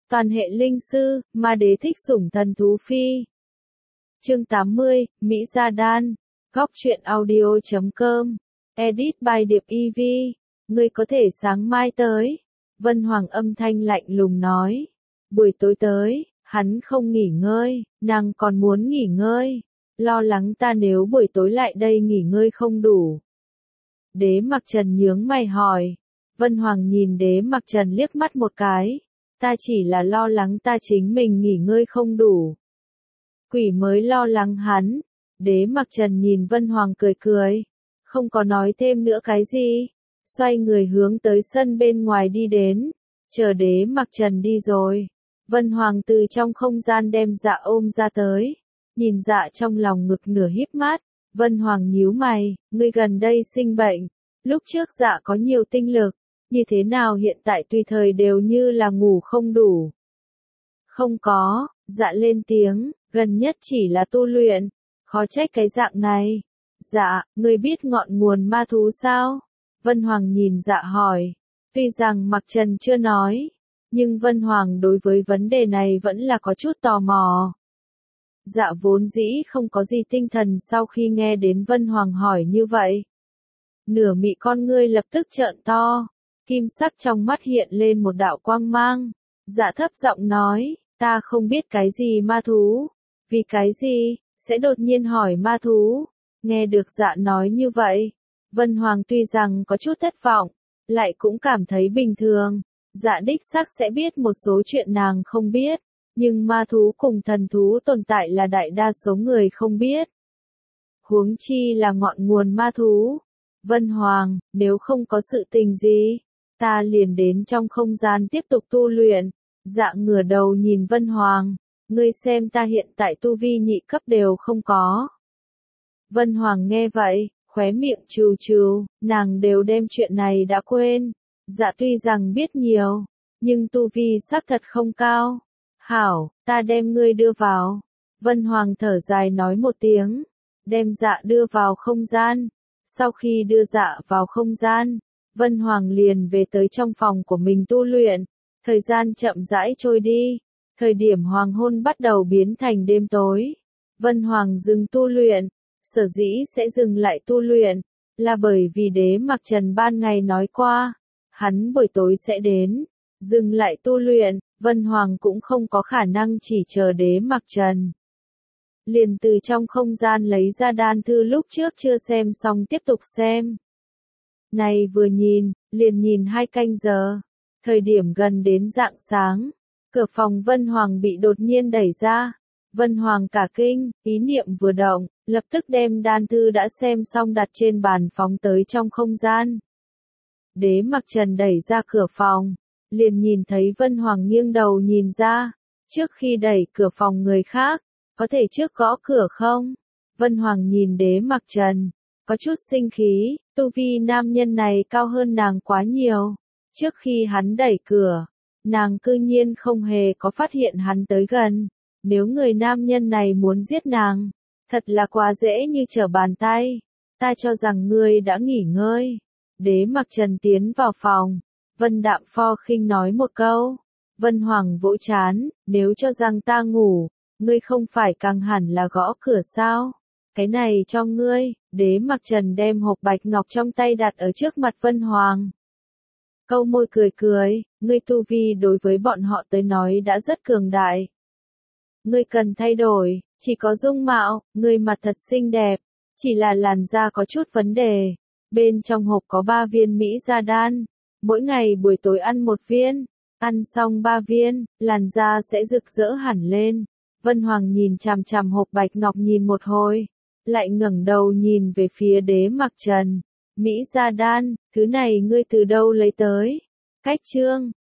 Toàn hệ linh sư, ma đế thích sủng thần thú phi. Chương 80, Mỹ Gia Đan. Góc truyện audio.com. Edit by Điệp EV. Ngươi có thể sáng mai tới. Vân Hoàng âm thanh lạnh lùng nói. Buổi tối tới, hắn không nghỉ ngơi, nàng còn muốn nghỉ ngơi. Lo lắng ta nếu buổi tối lại đây nghỉ ngơi không đủ. Đế Mặc Trần nhướng mày hỏi. Vân Hoàng nhìn Đế Mặc Trần liếc mắt một cái. Ta chỉ là lo lắng ta chính mình nghỉ ngơi không đủ. Quỷ mới lo lắng hắn. Đế Mặc Trần nhìn Vân Hoàng cười cười. Không có nói thêm nữa cái gì. Xoay người hướng tới sân bên ngoài đi đến. Chờ Đế Mặc Trần đi rồi. Vân Hoàng từ trong không gian đem Dạ ôm ra tới. Nhìn Dạ trong lòng ngực nửa híp mắt. Vân Hoàng nhíu mày, ngươi gần đây sinh bệnh. Lúc trước Dạ có nhiều tinh lực. Như thế nào hiện tại tùy thời đều như là ngủ không đủ. Không có, Dạ lên tiếng, gần nhất chỉ là tu luyện. Khó trách cái dạng này. Dạ, ngươi biết ngọn nguồn ma thú sao? Vân Hoàng nhìn Dạ hỏi. Tuy rằng Mặc Trần chưa nói, nhưng Vân Hoàng đối với vấn đề này vẫn là có chút tò mò. Dạ vốn dĩ không có gì tinh thần sau khi nghe đến Vân Hoàng hỏi như vậy. Nửa mị con ngươi lập tức trợn to, kim sắc trong mắt hiện lên một đạo quang mang. Dạ thấp giọng nói, ta không biết cái gì ma thú. Vì cái gì, sẽ đột nhiên hỏi ma thú. Nghe được Dạ nói như vậy, Vân Hoàng tuy rằng có chút thất vọng, lại cũng cảm thấy bình thường. Dạ đích xác sẽ biết một số chuyện nàng không biết, nhưng ma thú cùng thần thú tồn tại là đại đa số người không biết. Huống chi là ngọn nguồn ma thú. Vân Hoàng, nếu không có sự tình gì, ta liền đến trong không gian tiếp tục tu luyện. Dạ ngửa đầu nhìn Vân Hoàng, ngươi xem ta hiện tại tu vi nhị cấp đều không có. Vân Hoàng nghe vậy, khóe miệng trừ trừ, nàng đều đem chuyện này đã quên. Dạ tuy rằng biết nhiều, nhưng tu vi xác thật không cao. Hảo, ta đem ngươi đưa vào. Vân Hoàng thở dài nói một tiếng, đem Dạ đưa vào không gian. Sau khi đưa Dạ vào không gian, Vân Hoàng liền về tới trong phòng của mình tu luyện. Thời gian chậm rãi trôi đi, thời điểm hoàng hôn bắt đầu biến thành đêm tối. Vân Hoàng dừng tu luyện, sở dĩ sẽ dừng lại tu luyện, là bởi vì Đế Mặc Trần ban ngày nói qua, hắn buổi tối sẽ đến. Dừng lại tu luyện, Vân Hoàng cũng không có khả năng chỉ chờ Đế Mặc Trần. Liền từ trong không gian lấy ra đan thư lúc trước chưa xem xong tiếp tục xem. Này vừa nhìn, liền nhìn 2 canh giờ. Thời điểm gần đến rạng sáng, cửa phòng Vân Hoàng bị đột nhiên đẩy ra. Vân Hoàng cả kinh, ý niệm vừa động, lập tức đem đan thư đã xem xong đặt trên bàn phóng tới trong không gian. Đế Mặc Trần đẩy ra cửa phòng, liền nhìn thấy Vân Hoàng nghiêng đầu nhìn ra. Trước khi đẩy cửa phòng người khác, có thể trước gõ cửa không? Vân Hoàng nhìn Đế Mặc Trần, có chút sinh khí, tu vi nam nhân này cao hơn nàng quá nhiều. Trước khi hắn đẩy cửa, nàng cư nhiên không hề có phát hiện hắn tới gần. Nếu người nam nhân này muốn giết nàng, thật là quá dễ như trở bàn tay. Ta cho rằng ngươi đã nghỉ ngơi. Đế Mặc Trần tiến vào phòng, Vân đạm pho khinh nói một câu. Vân Hoàng vỗ chán, nếu cho rằng ta ngủ, ngươi không phải càng hẳn là gõ cửa sao? Cái này cho ngươi. Đế Mặc Trần đem hộp bạch ngọc trong tay đặt ở trước mặt Vân Hoàng. Câu môi cười cười, ngươi tu vi đối với bọn họ tới nói đã rất cường đại. Ngươi cần thay đổi, chỉ có dung mạo, ngươi mặt thật xinh đẹp, chỉ là làn da có chút vấn đề. Bên trong hộp có 3 viên Mỹ Gia Đan, mỗi ngày buổi tối ăn 1 viên, ăn xong 3 viên, làn da sẽ rực rỡ hẳn lên. Vân Hoàng nhìn chằm chằm hộp bạch ngọc nhìn một hồi, lại ngẩng đầu nhìn về phía Đế Mặc Trần. Mỹ Gia Đan, thứ này ngươi từ đâu lấy tới? Cách chương